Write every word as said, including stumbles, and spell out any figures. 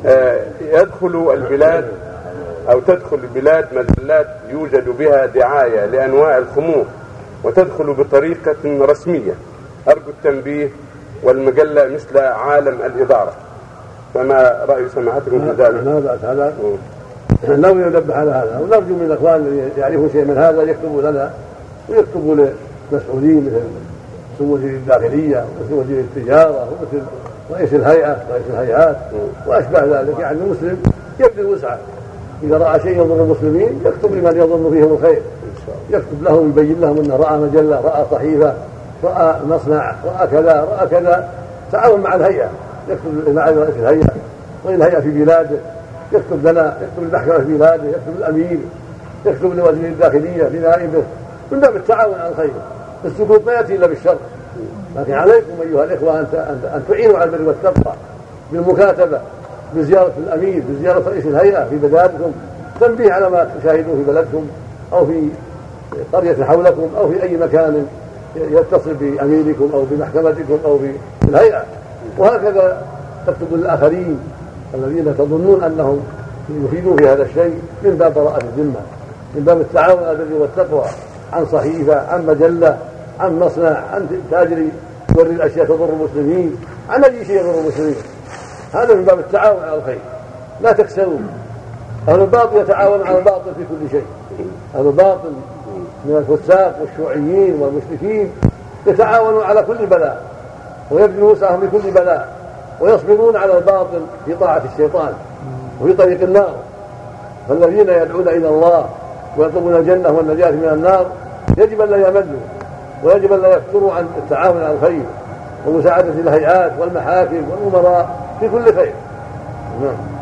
يدخل البلاد أو تدخل البلاد مجلات يوجد بها دعاية لأنواع الخمور وتدخل بطريقة رسمية، أرجو التنبيه والمجلة مثل عالم الإدارة، فما رأي سماحتكم في ذلك؟ لا بأس هذا، نرجو ينبه على هذا، ونرجو من الأخوان الذين يعرفون شيء من هذا يكتبوا لنا ويكتبوا للمسؤولين مثل وزير الداخلية ومثل وزير التجارة ومثل رئيس الهيئة رئيس الهيئات وأشبه ذلك. يعني المسلم يبذل وسعه، إذا رأى شيء يضر المسلمين يكتب لمن يظن فيهم الخير، يكتب لهم يبين لهم أنه رأى مجلة، رأى صحيفة، رأى مصنع، رأى كذا رأى كذا، تعاون مع الهيئة، يكتب مع رئيس الهيئة رئيس الهيئة في بلاده، يكتب لنا، يكتب المحكمة في بلاده، يكتب الأمير، يكتب لوزير الداخلية لنائبه، من باب التعاون على الخير. السكوت ما يأتي إلا بالشر، لكن عليكم أيها الإخوة أن تعينوا على البر والتقوى بالمكاتبة، بزيارة الأمير، بزيارة رئيس الهيئة في بلادكم، تنبيه على ما تشاهدوه في بلدكم أو في قرية حولكم أو في أي مكان يتصل بأميركم أو بمحكمتكم أو بالهيئة. وهكذا تكتبوا للآخرين الذين تظنون أنهم يفيدون في هذا الشيء من باب براءة الذمة، من باب التعاون على البر والتقوى، عن صحيفة، عن مجلة، عن مصنع، عن تاجر يوري الأشياء تضر المسلمين، عن أي شيء يضر المسلمين. هذا من باب التعاون على الخير، لا تكسروا. أهل الباطل يتعاون على الباطل في كل شيء، أهل الباطل من الفساق والشيوعيين والمشركين يتعاونون على كل بلاء ويبذلون وسعهم في كل بلاء ويصبرون على الباطل في طاعة الشيطان وفي طريق النار. فالذين يدعون إلى الله ويطلبون الجنة والنجاة من النار يجب أن لا يملوا ويجب أن لا يفتروا عن التعاون على الخير ومساعدة الهيئات والمحاكم والأمراء في كل خير. نعم.